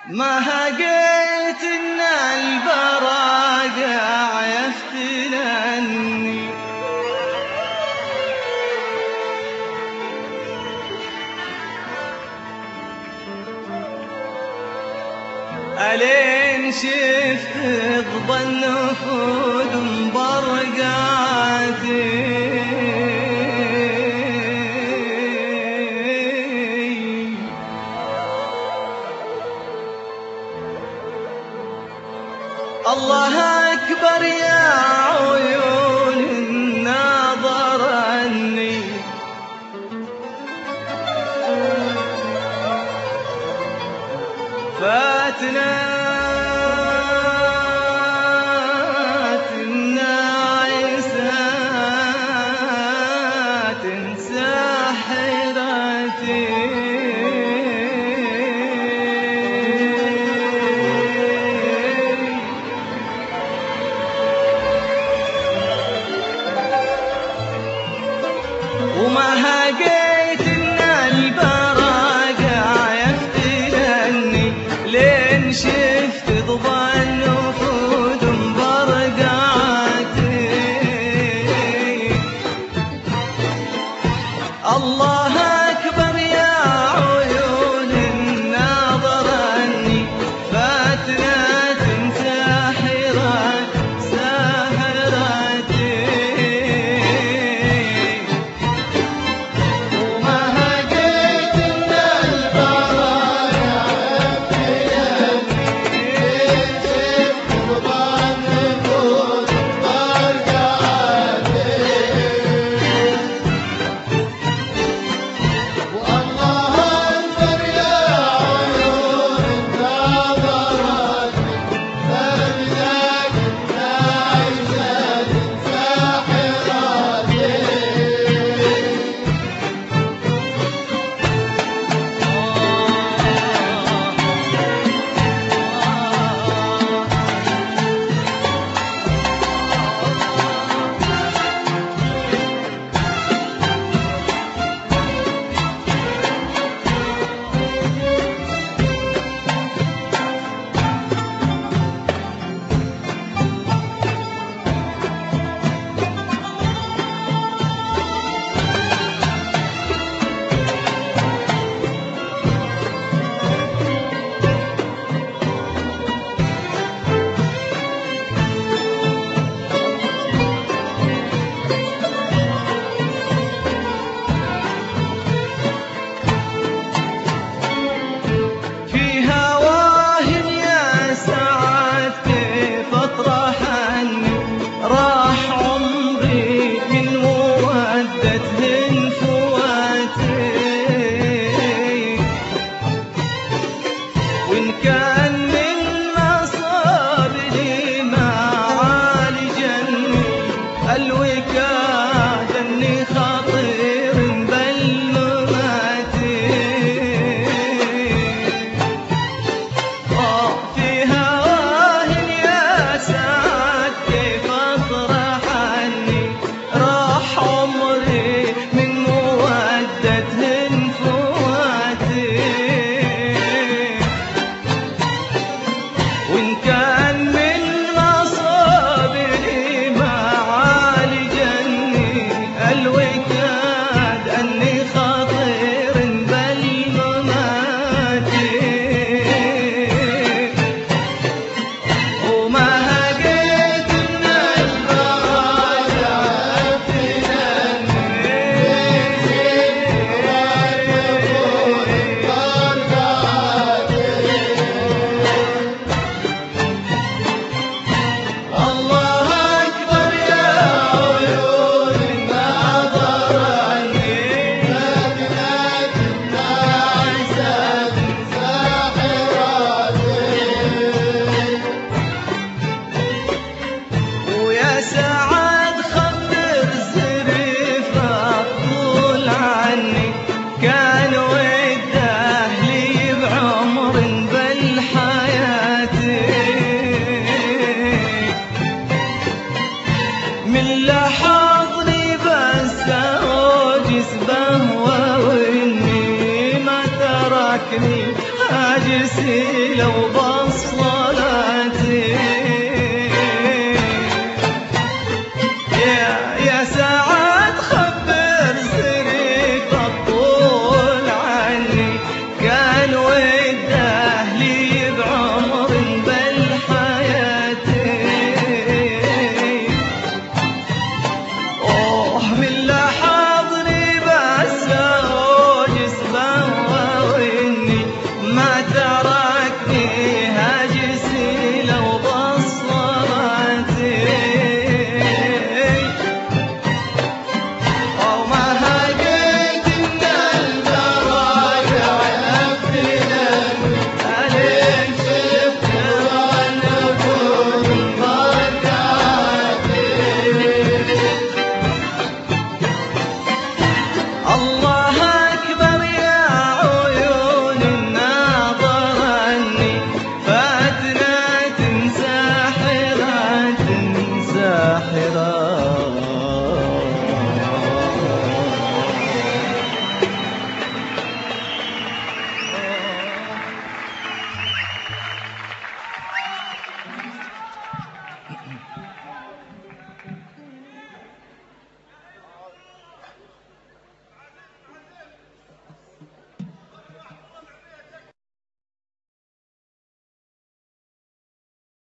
ما هقيت إن البراقع يفتنني، ألين شفت ضبى النفود مبرقعتي. الله أكبر يا عيون الناظرني، فاتنات الناعسات ساحرتي. وما هقيت إن البراقع يفتنني، لين شفت ضبى النفود مبرقعتي. الله أكبر يا عيون الناظرني، فاتنات ساحرات ساحرتي. وإن كان من مصابني ما عالجني الوكاد أني خطير بالممات. في هواه يا سعد كيف أطرح عني، راح عمري من مودته فواتي. وإن كان من مصابني ما عالجني الوكاد أني خطير بالممات. وما هقيت إن البراقع يفتنني، الله أكبر يا عيون الناظرني، فاتنات الناعسات ساحراتي. ويا سعد خبر زريفة طول عني، كان وده لي بعمر بالحياة. من لحظني بس أوجس بهوى وإني ما تركني نرجسي لو بصلة